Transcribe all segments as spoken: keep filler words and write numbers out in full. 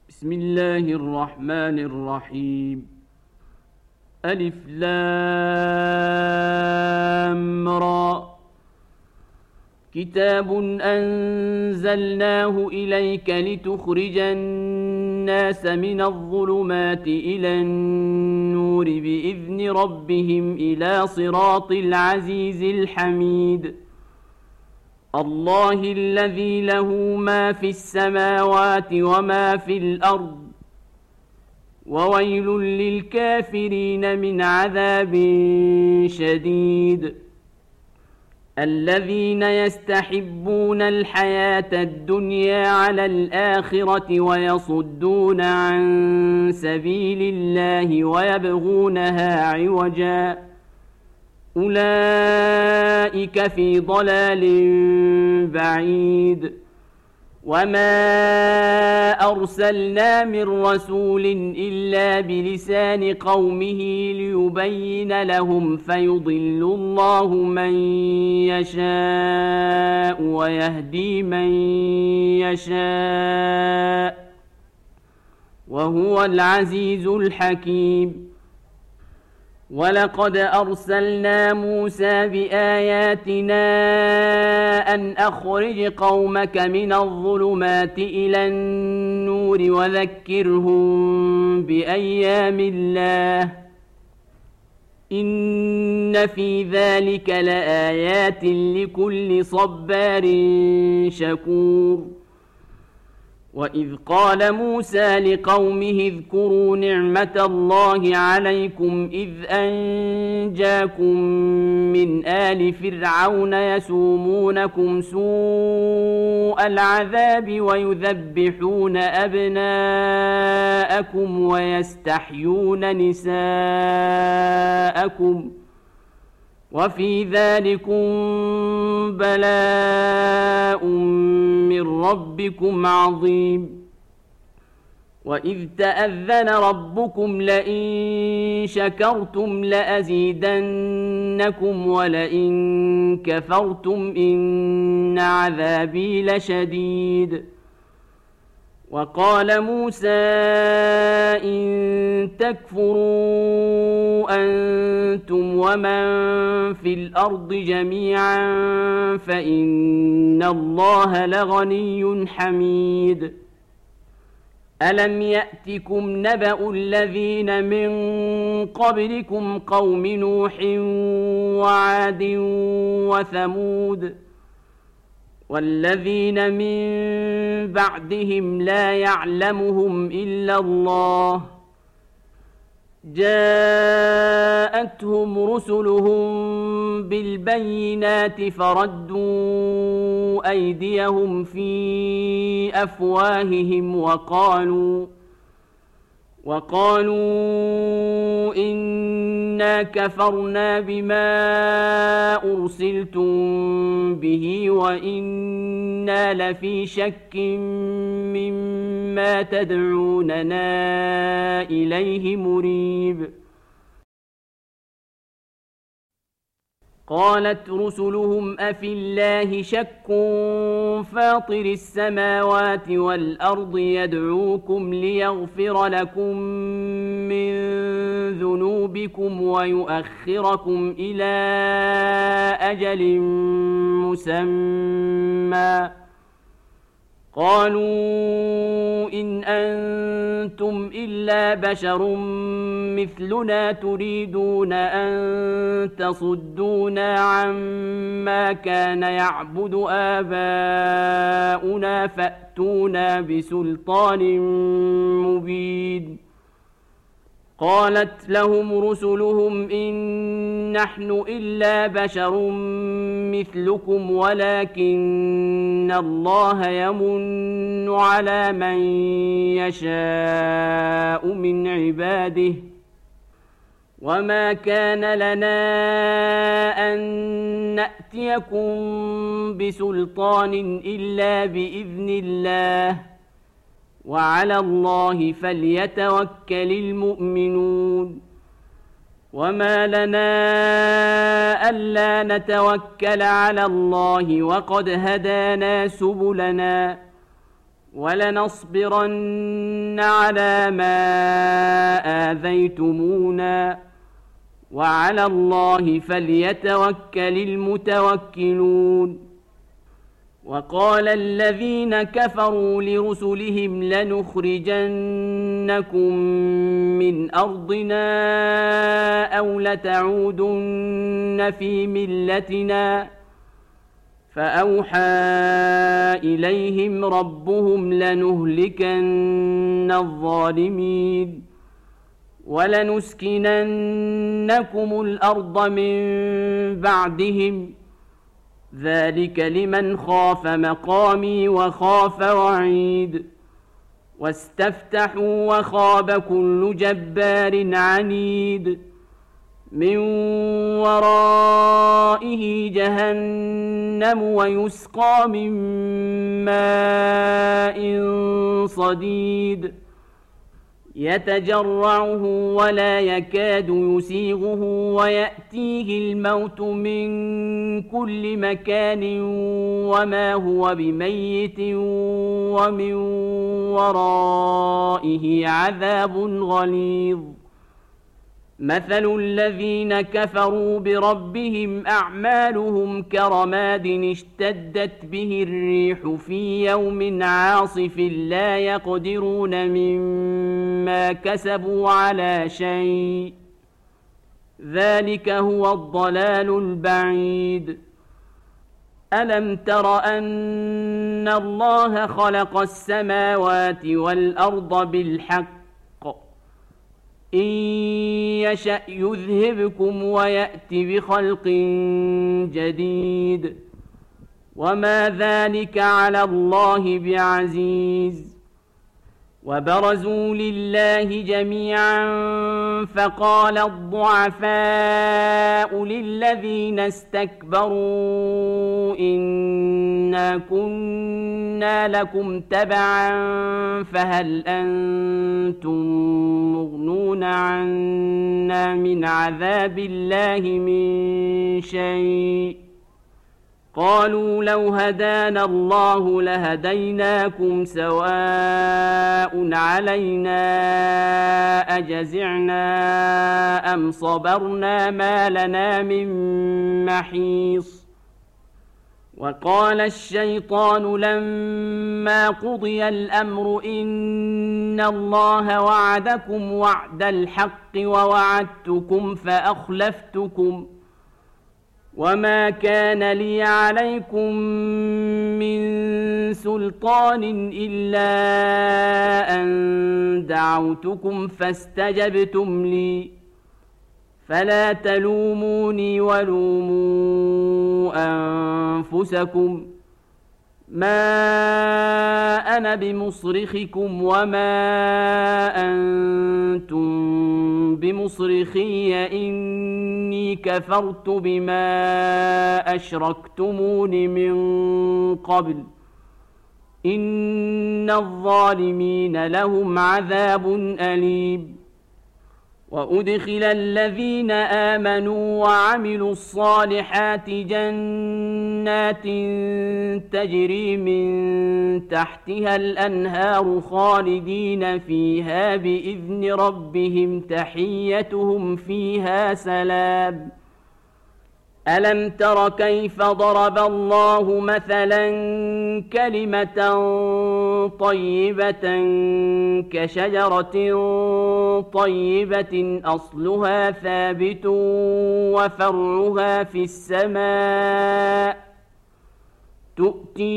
بسم الله الرحمن الرحيم. ألف لام را. كتاب أنزلناه إليك لتخرج الناس من الظلمات إلى النور بإذن ربهم إلى صراط العزيز الحميد. الله الذي له ما في السماوات وما في الأرض، وويل للكافرين من عذاب شديد. الذين يستحبون الحياة الدنيا على الآخرة ويصدون عن سبيل الله ويبغونها عوجا، أولئك في ضلال بعيد. وما أرسلنا من رسول إلا بلسان قومه ليبين لهم، فيضل الله من يشاء ويهدي من يشاء، وهو العزيز الحكيم. ولقد أرسلنا موسى بآياتنا أن أخرج قومك من الظلمات إلى النور وذكرهم بأيام الله، إن في ذلك لآيات لكل صبار شكور. وإذ قال موسى لقومه اذكروا نعمة الله عليكم إذ أنجاكم من آل فرعون يسومونكم سوء العذاب ويذبحون أبناءكم ويستحيون نساءكم، وفي ذلكم بلاء من ربكم عظيم. وإذ تأذن ربكم لئن شكرتم لأزيدنكم ولئن كفرتم إن عذابي لشديد. وقال موسى إن تكفروا أنتم ومن في الأرض جميعا فإن الله لغني حميد. ألم يأتكم نبأ الذين من قبلكم قوم نوح وعاد وثمود والذين من بعدهم لا يعلمهم إلا الله، جاءتهم رسلهم بالبينات فردوا أيديهم في أفواههم وقالوا وقالوا إنا كفرنا بما أرسلتم به وإنا لفي شك مما تدعوننا إليه مريب. قالت رسلهم أفي الله شك فاطر السماوات والأرض يدعوكم ليغفر لكم من ذنوبكم ويؤخركم إلى أجل مسمى، قالوا إن أنتم إلا بشر مثلنا تريدون أن تصدونا عما كان يعبد آباؤنا فأتونا بسلطان مبين. قالت لهم رسلهم إن نحن إلا بشر مثلكم ولكن الله يمن على من يشاء من عباده، وما كان لنا أن نأتيكم بسلطان إلا بإذن الله، وعلى الله فليتوكل المؤمنون. وما لنا ألا نتوكل على الله وقد هدانا سبلنا ولنصبرن على ما آذيتمونا وعلى الله فليتوكل المتوكلون. وقال الذين كفروا لرسلهم لنخرجنكم من أرضنا أو لتعودن في ملتنا فأوحى إليهم ربهم لنهلكن الظالمين ولنسكننكم الأرض من بعدهم ذلك لمن خاف مقامي وخاف وعيد. واستفتحوا وخاب كل جبار عنيد من ورائه جهنم ويسقى من ماء صديد يتجرعه ولا يكاد يسيغه ويأتيه الموت من كل مكان وما هو بميت ومن ورائه عذاب غليظ. مثل الذين كفروا بربهم أعمالهم كرماد اشتدت به الريح في يوم عاصف لا يقدرون مما كسبوا على شيء ذلك هو الضلال البعيد. ألم تر أن الله خلق السماوات والأرض بالحق إن يشأ يذهبكم ويأت بخلق جديد وما ذلك على الله بعزيز. وبرزوا لله جميعا فقال الضعفاء للذين استكبروا إنا كنا لكم تبعا فهل أنتم مغنون عنا من عذاب الله من شيء قالوا لو هدانا الله لهديناكم سواء علينا أجزعنا أم صبرنا ما لنا من محيص. وقال الشيطان لما قضي الأمر إن الله وعدكم وعد الحق ووعدتكم فأخلفتكم وما كان لي عليكم من سلطان إلا أن دعوتكم فاستجبتم لي فلا تلوموني ولوموا أنفسكم ما أنا بمصرخكم وما أنتم بمصرخي إني كفرت بما أشركتمون من قبل إن الظالمين لهم عذاب أليم. وأدخل الذين آمنوا وعملوا الصالحات جنات تجري من تحتها الأنهار خالدين فيها بإذن ربهم تحيتهم فيها سلام. ألم تر كيف ضرب الله مثلا كلمة طيبة كشجرة طيبة أصلها ثابت وفرعها في السماء تؤتي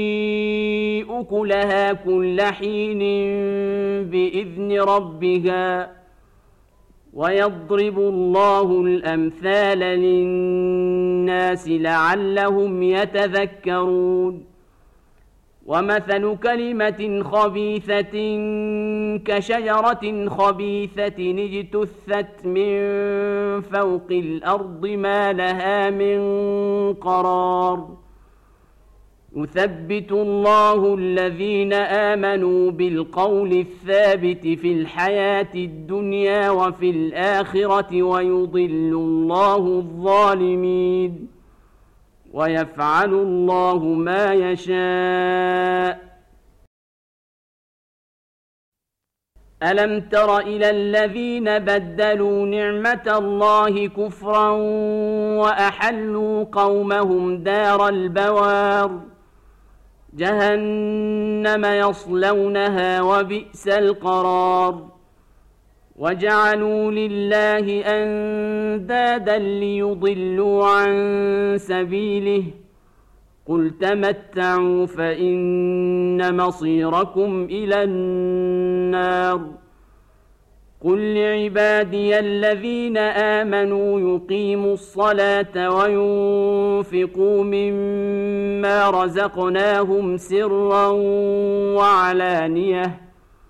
أكلها كل حين بإذن ربها ويضرب الله الأمثال للناس لعلهم يتذكرون. ومثل كلمة خبيثة كشجرة خبيثة اجتثت من فوق الأرض ما لها من قرار. يثبت الله الذين آمنوا بالقول الثابت في الحياة الدنيا وفي الآخرة ويضل الله الظالمين ويفعل الله ما يشاء. ألم تر إلى الذين بدلوا نعمة الله كفرا وأحلوا قومهم دار البوار جهنم يصلونها وبئس القرار وجعلوا لله أندادا ليضلوا عن سبيله قل تمتعوا فإن مصيركم إلى النار قل لعبادي الذين آمنوا يقيموا الصلاة وينفقوا مما رزقناهم سرا وعلانية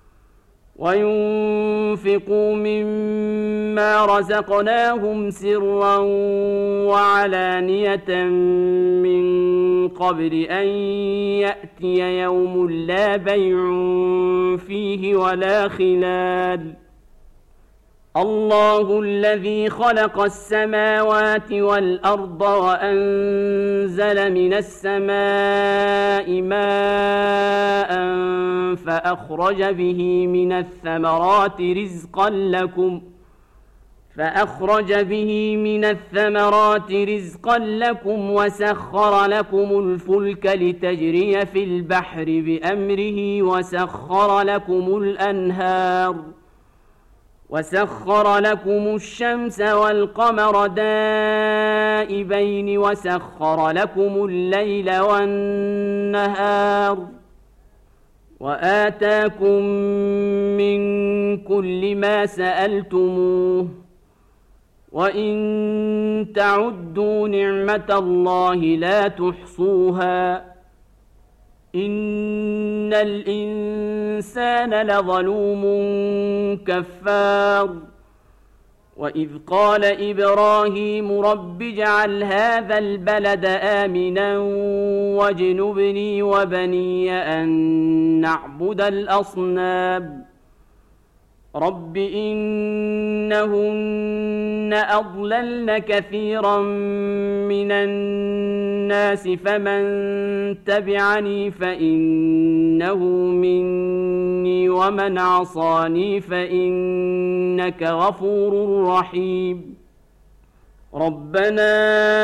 وينفقوا مما رزقناهم سرا وعلانية من قبل أن يأتي يوم لا بيع فيه ولا خلال الله الذي خلق السماوات والأرض وأنزل من السماء ماء فأخرج به من الثمرات رزقا لكم فأخرج به من الثمرات رزقا لكم وسخر لكم الفلك لتجري في البحر بأمره وسخر لكم الأنهار وسخر لكم الشمس والقمر دائبين وسخر لكم الليل والنهار وآتاكم من كل ما سألتموه وإن تعدوا نعمة الله لا تحصوها إن الإنسان لظلوم كفار وإذ قال إبراهيم رب اجعل هذا البلد آمنا واجنبني وبني أن نعبد الأصنام رب إنهن أضللن كثيرا من الناس فمن تبعني فإنه مني ومن عصاني فإنك غفور رحيم ربنا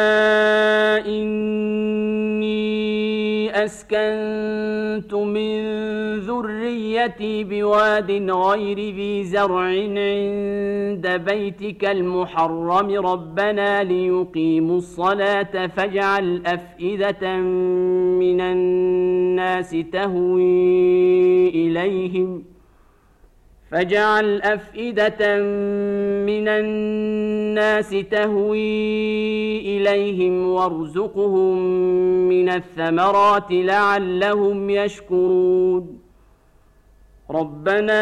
إني أسكنت من ذريتي بواد غير ذي زرع عند بيتك المحرم ربنا ليقيموا الصلاة فاجعل أفئدة من الناس تهوي إليهم فاجعل أفئدة من الناس تهوي إليهم وارزقهم من الثمرات لعلهم يشكرون ربنا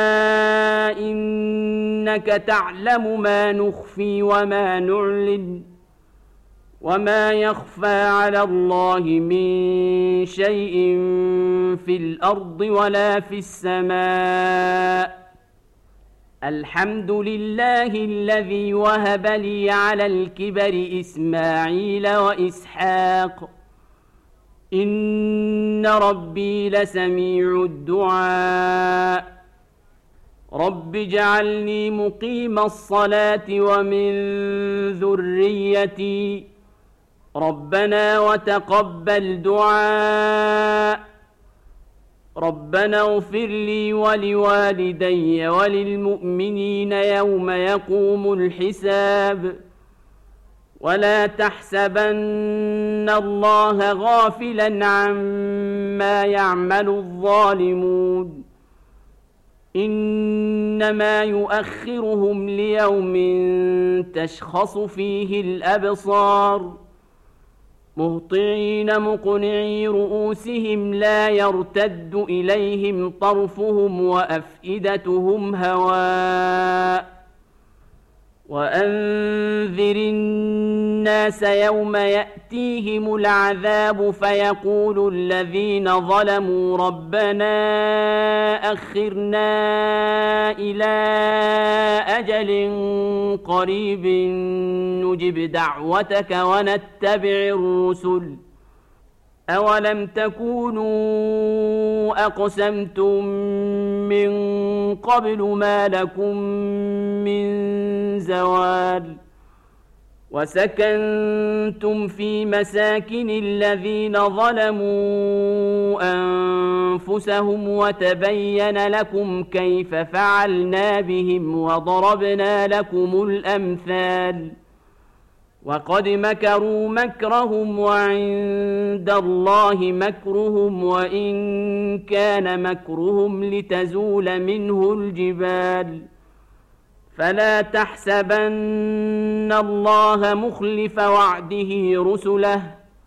إنك تعلم ما نخفي وما نعلن وما يخفى على الله من شيء في الأرض ولا في السماء الحمد لله الذي وهب لي على الكبر إسماعيل وإسحاق إن ربي لسميع الدعاء رب اجعلني مقيم الصلاة ومن ذريتي ربنا وتقبل دعاء ربنا اغفر لي ولوالدي وللمؤمنين يوم يقوم الحساب ولا تحسبن الله غافلا عما يعمل الظالمون إنما يؤخرهم ليوم تشخص فيه الأبصار مهطعين مقنعي رؤوسهم لا يرتد إليهم طرفهم وأفئدتهم هواء وأنذر الناس يوم يأتيهم العذاب فيقول الذين ظلموا ربنا أخرنا إلى أجل قريب نجب دعوتك ونتبع الرسل أولم تكونوا أقسمتم من قبل ما لكم من زوال وسكنتم في مساكن الذين ظلموا أنفسهم وتبين لكم كيف فعلنا بهم وضربنا لكم الأمثال وقد مكروا مكرهم وعند الله مكرهم وإن كان مكرهم لتزول منه الجبال فلا تحسبن الله مخلف وعده رسله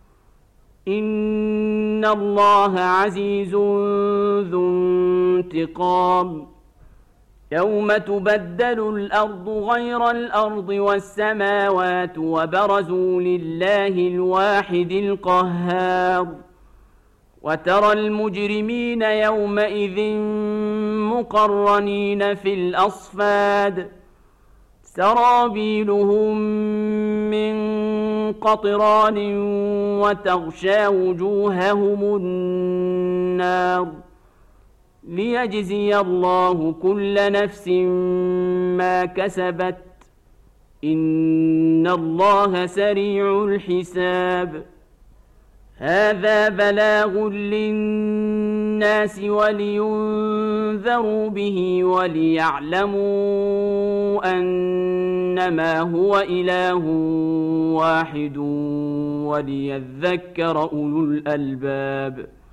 إن الله عزيز ذو انتقام يوم تبدل الأرض غير الأرض والسماوات وبرزوا لله الواحد القهار وترى المجرمين يومئذ مقرنين في الأصفاد سرابيلهم من قطران وتغشى وجوههم النار ليجزي الله كل نفس ما كسبت إن الله سريع الحساب هذا بلاغ للناس ولينذروا به وليعلموا أنما هو إله واحد وليذكر أولو الألباب